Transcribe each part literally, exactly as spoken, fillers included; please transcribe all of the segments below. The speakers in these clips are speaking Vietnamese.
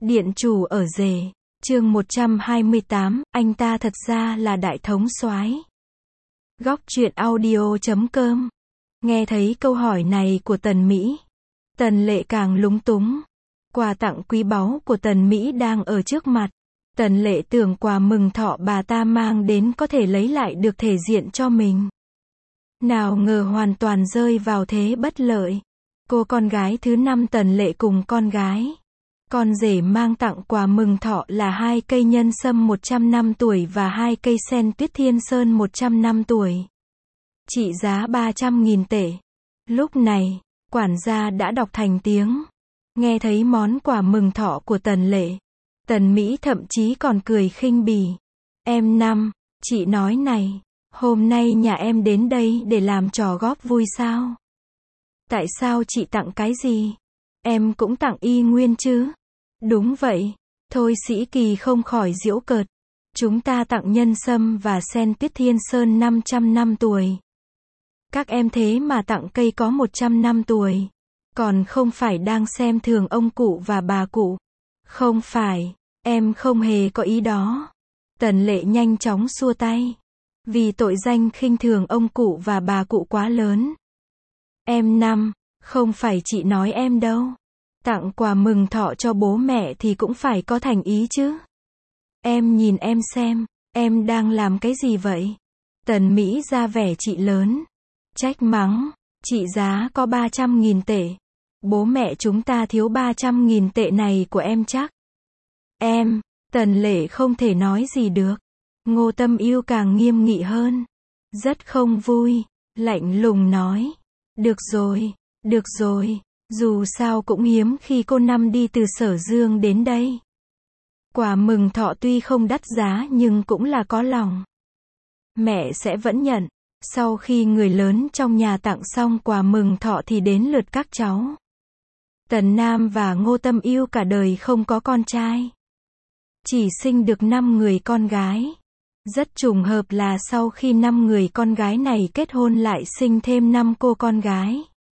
Điện chủ ở rể. Chương một trăm hai mươi tám, anh ta thật ra là đại thống soái. Góc truyện audio chấm com. Nghe thấy câu hỏi này của Tần Mỹ, Tần Lệ càng lúng túng. Quà tặng quý báu của Tần Mỹ đang ở trước mặt. Tần Lệ tưởng quà mừng thọ bà ta mang đến có thể lấy lại được thể diện cho mình. Nào ngờ hoàn toàn rơi vào thế bất lợi. Cô con gái thứ năm Tần Lệ cùng con gái con rể mang tặng quà mừng thọ là hai cây nhân sâm một trăm năm tuổi và hai cây sen tuyết thiên sơn một trăm năm tuổi. Trị giá ba trăm nghìn tệ. Lúc này, quản gia đã đọc thành tiếng. Nghe thấy món quà mừng thọ của Tần Lệ, Tần Mỹ thậm chí còn cười khinh bỉ. Em Năm, chị nói này, hôm nay nhà em đến đây để làm trò góp vui sao? Tại sao chị tặng cái gì? Em cũng tặng y nguyên chứ? Đúng vậy. Thôi Sĩ Kỳ không khỏi giễu cợt. Chúng ta tặng nhân sâm và sen tuyết thiên sơn năm trăm năm tuổi. Các em thế mà tặng cây có một trăm năm tuổi. Còn không phải đang xem thường ông cụ và bà cụ. Không phải, em không hề có ý đó. Tần Lệ nhanh chóng xua tay. Vì tội danh khinh thường ông cụ và bà cụ quá lớn. Em Năm, không phải chị nói em đâu. Tặng quà mừng thọ cho bố mẹ thì cũng phải có thành ý chứ. Em nhìn em xem, em đang làm cái gì vậy? Tần Mỹ ra vẻ chị lớn. Trách mắng, trị giá có ba trăm nghìn tệ. Bố mẹ chúng ta thiếu ba trăm nghìn tệ này của em chắc. Em, Tần Lệ không thể nói gì được. Ngô Tâm Yêu càng nghiêm nghị hơn. Rất không vui, lạnh lùng nói. Được rồi, được rồi, dù sao cũng hiếm khi cô Năm đi từ Sở Dương đến đây. Quà mừng thọ tuy không đắt giá nhưng cũng là có lòng. Mẹ sẽ vẫn nhận. Sau khi người lớn trong nhà tặng xong quà mừng thọ thì đến lượt các cháu. Tần Nam và Ngô Tâm Yêu cả đời không có con trai. Chỉ sinh được năm người con gái. Rất trùng hợp là sau khi năm người con gái này kết hôn lại sinh thêm năm cô con gái.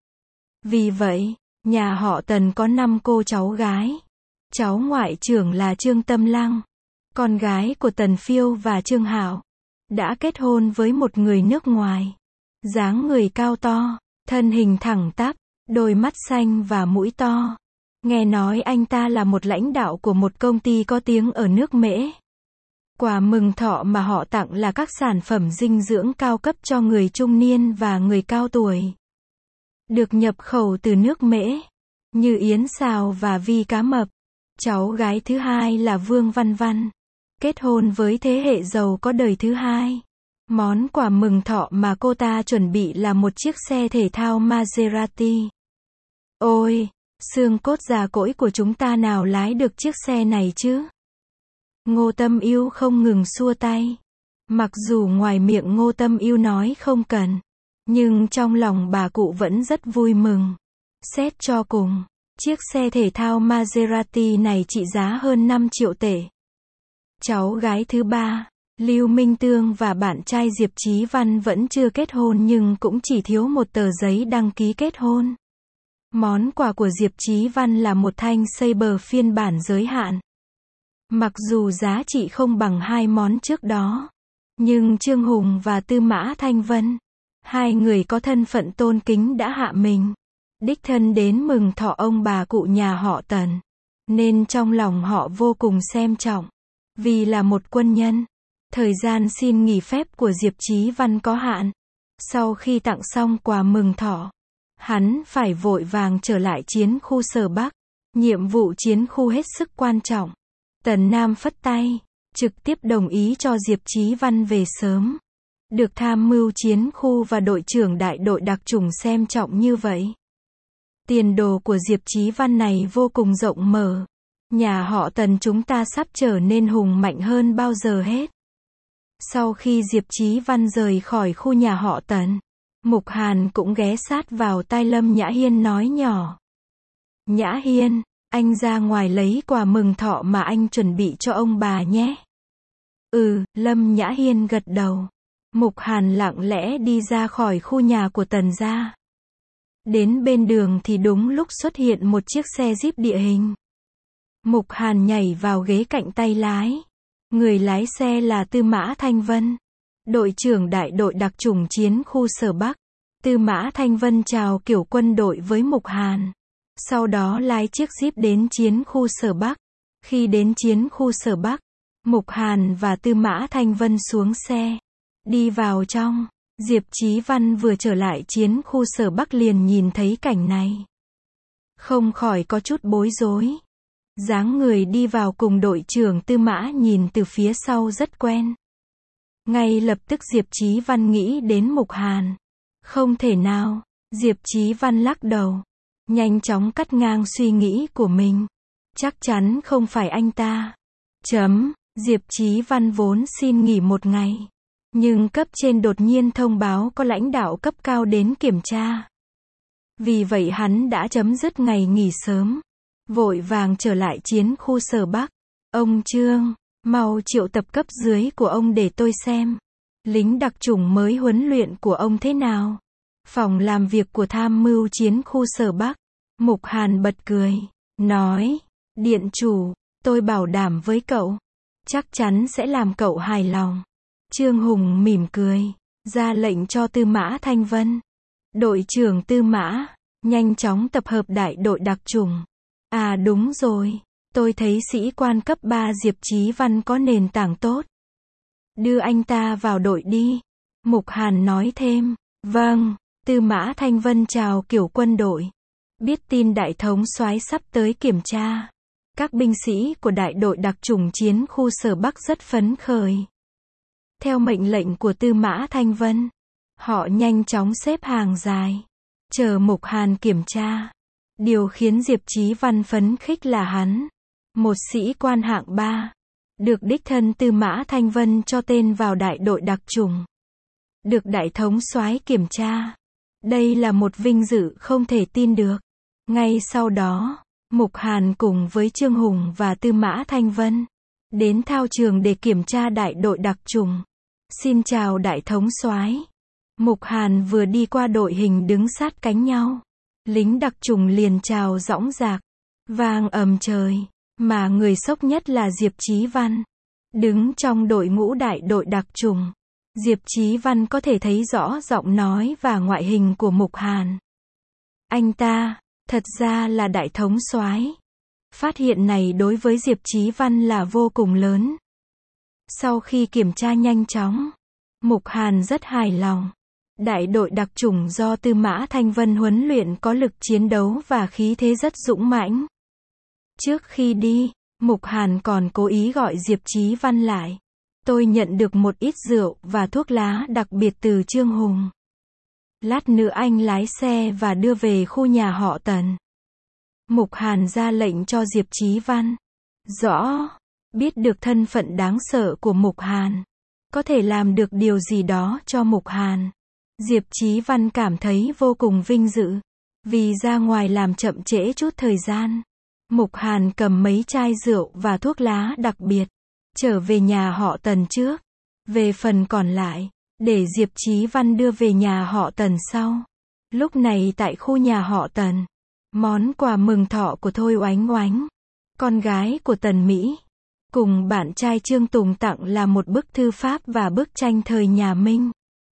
Vì vậy, nhà họ Tần có năm cô cháu gái. Cháu ngoại trưởng là Trương Tâm Lăng, con gái của Tần Phiêu và Trương Hạo, đã kết hôn với một người nước ngoài. Dáng người cao to, thân hình thẳng tắp, đôi mắt xanh và mũi to. Nghe nói anh ta là một lãnh đạo của một công ty có tiếng ở nước Mễ. Quà mừng thọ mà họ tặng là các sản phẩm dinh dưỡng cao cấp cho người trung niên và người cao tuổi. Được nhập khẩu từ nước Mễ, như yến xào và vi cá mập. Cháu gái thứ hai là Vương Văn Văn, kết hôn với thế hệ giàu có đời thứ hai. Món quà mừng thọ mà cô ta chuẩn bị là một chiếc xe thể thao Maserati. Ôi, xương cốt già cỗi của chúng ta nào lái được chiếc xe này chứ? Ngô Tâm Yêu không ngừng xua tay. Mặc dù ngoài miệng Ngô Tâm Yêu nói không cần, nhưng trong lòng bà cụ vẫn rất vui mừng. Xét cho cùng, chiếc xe thể thao Maserati này trị giá hơn năm triệu tệ. Cháu gái thứ ba, Lưu Minh Tương và bạn trai Diệp Chí Văn vẫn chưa kết hôn nhưng cũng chỉ thiếu một tờ giấy đăng ký kết hôn. Món quà của Diệp Chí Văn là một thanh Saber phiên bản giới hạn. Mặc dù giá trị không bằng hai món trước đó, nhưng Trương Hùng và Tư Mã Thanh Vân, hai người có thân phận tôn kính đã hạ mình, đích thân đến mừng thọ ông bà cụ nhà họ Tần, nên trong lòng họ vô cùng xem trọng. Vì là một quân nhân, thời gian xin nghỉ phép của Diệp Chí Văn có hạn. Sau khi tặng xong quà mừng thọ, hắn phải vội vàng trở lại chiến khu Sở Bắc. Nhiệm vụ chiến khu hết sức quan trọng. Tần Nam phất tay, trực tiếp đồng ý cho Diệp Chí Văn về sớm. Được tham mưu chiến khu và đội trưởng đại đội đặc chủng xem trọng như vậy. Tiền đồ của Diệp Chí Văn này vô cùng rộng mở. Nhà họ Tần chúng ta sắp trở nên hùng mạnh hơn bao giờ hết. Sau khi Diệp Chí Văn rời khỏi khu nhà họ Tần, Mục Hàn cũng ghé sát vào tai Lâm Nhã Hiên nói nhỏ. Nhã Hiên, anh ra ngoài lấy quà mừng thọ mà anh chuẩn bị cho ông bà nhé. Ừ, Lâm Nhã Hiên gật đầu. Mục Hàn lặng lẽ đi ra khỏi khu nhà của Tần gia. Đến bên đường thì đúng lúc xuất hiện một chiếc xe Jeep địa hình. Mục Hàn nhảy vào ghế cạnh tay lái. Người lái xe là Tư Mã Thanh Vân, đội trưởng đại đội đặc chủng chiến khu Sở Bắc. Tư Mã Thanh Vân chào kiểu quân đội với Mục Hàn. Sau đó lái chiếc Jeep đến chiến khu Sở Bắc. Khi đến chiến khu Sở Bắc, Mục Hàn và Tư Mã Thanh Vân xuống xe. Đi vào trong, Diệp Chí Văn vừa trở lại chiến khu Sở Bắc liền nhìn thấy cảnh này. Không khỏi có chút bối rối. Dáng người đi vào cùng đội trưởng Tư Mã nhìn từ phía sau rất quen. Ngay lập tức Diệp Chí Văn nghĩ đến Mục Hàn. Không thể nào, Diệp Chí Văn lắc đầu. Nhanh chóng cắt ngang suy nghĩ của mình. Chắc chắn không phải anh ta. Chấm, Diệp Chí Văn vốn xin nghỉ một ngày. Nhưng cấp trên đột nhiên thông báo có lãnh đạo cấp cao đến kiểm tra. Vì vậy hắn đã chấm dứt ngày nghỉ sớm. Vội vàng trở lại chiến khu Sở Bắc. Ông Trương, mau triệu tập cấp dưới của ông để tôi xem. Lính đặc chủng mới huấn luyện của ông thế nào? Phòng làm việc của tham mưu chiến khu Sở Bắc. Mục Hàn bật cười, nói, điện chủ, tôi bảo đảm với cậu. Chắc chắn sẽ làm cậu hài lòng. Trương Hùng mỉm cười, ra lệnh cho Tư Mã Thanh Vân. Đội trưởng Tư Mã, nhanh chóng tập hợp đại đội đặc chủng. À đúng rồi, tôi thấy sĩ quan cấp ba Diệp Chí Văn có nền tảng tốt. Đưa anh ta vào đội đi. Mục Hàn nói thêm, vâng, Tư Mã Thanh Vân chào kiểu quân đội. Biết tin đại thống soái sắp tới kiểm tra. Các binh sĩ của đại đội đặc chủng chiến khu Sở Bắc rất phấn khởi. Theo mệnh lệnh của Tư Mã Thanh Vân, họ nhanh chóng xếp hàng dài, chờ Mục Hàn kiểm tra. Điều khiến Diệp Chí Văn phấn khích là hắn, một sĩ quan hạng ba, được đích thân Tư Mã Thanh Vân cho tên vào đại đội đặc chủng. Được đại thống soái kiểm tra. Đây là một vinh dự không thể tin được. Ngay sau đó, Mục Hàn cùng với Trương Hùng và Tư Mã Thanh Vân đến thao trường để kiểm tra đại đội đặc chủng. Xin chào đại thống soái. Mục Hàn vừa đi qua đội hình đứng sát cánh nhau. Lính đặc chủng liền chào dõng dạc, vang ầm trời, mà người sốc nhất là Diệp Chí Văn. Đứng trong đội ngũ đại đội đặc chủng, Diệp Chí Văn có thể thấy rõ giọng nói và ngoại hình của Mục Hàn. Anh ta, thật ra là đại thống soái. Phát hiện này đối với Diệp Chí Văn là vô cùng lớn. Sau khi kiểm tra nhanh chóng, Mục Hàn rất hài lòng. Đại đội đặc chủng do Tư Mã Thanh Vân huấn luyện có lực chiến đấu và khí thế rất dũng mãnh. Trước khi đi, Mục Hàn còn cố ý gọi Diệp Chí Văn lại. Tôi nhận được một ít rượu và thuốc lá đặc biệt từ Trương Hùng. Lát nữa anh lái xe và đưa về khu nhà họ Tần. Mục Hàn ra lệnh cho Diệp Chí Văn. Rõ, biết được thân phận đáng sợ của Mục Hàn, có thể làm được điều gì đó cho Mục Hàn. Diệp Chí Văn cảm thấy vô cùng vinh dự, vì ra ngoài làm chậm trễ chút thời gian. Mục Hàn cầm mấy chai rượu và thuốc lá đặc biệt, trở về nhà họ Tần trước. Về phần còn lại, để Diệp Chí Văn đưa về nhà họ Tần sau. Lúc này tại khu nhà họ Tần, món quà mừng thọ của Thôi Oánh Oánh, con gái của Tần Mỹ, cùng bạn trai Trương Tùng tặng là một bức thư pháp và bức tranh thời nhà Minh.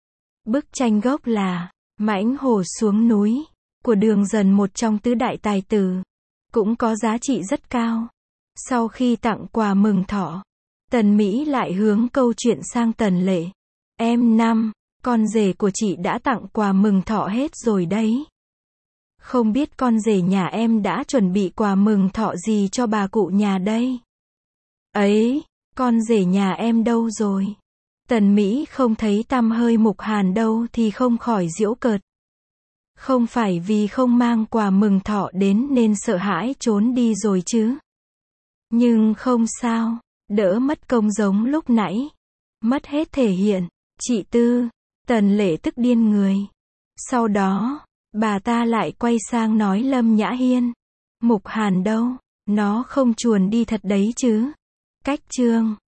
Bức tranh gốc là Mãnh Hổ xuống núi, của Đường Dần, một trong tứ đại tài tử, cũng có giá trị rất cao. Sau khi tặng quà mừng thọ, Tần Mỹ lại hướng câu chuyện sang Tần Lệ. Em năm, con rể của chị đã tặng quà mừng thọ hết rồi đấy. Không biết con rể nhà em đã chuẩn bị quà mừng thọ gì cho bà cụ nhà đây? Ấy, con rể nhà em đâu rồi? Tần Mỹ không thấy tăm hơi Mục Hàn đâu thì không khỏi giễu cợt. Không phải vì không mang quà mừng thọ đến nên sợ hãi trốn đi rồi chứ? Nhưng không sao, đỡ mất công giống lúc nãy. Mất hết thể hiện. Chị Tư, Tần Lệ tức điên người. Sau đó, bà ta lại quay sang nói Lâm Nhã Hiên. Mục Hàn đâu? Nó không chuồn đi thật đấy chứ? Cách chương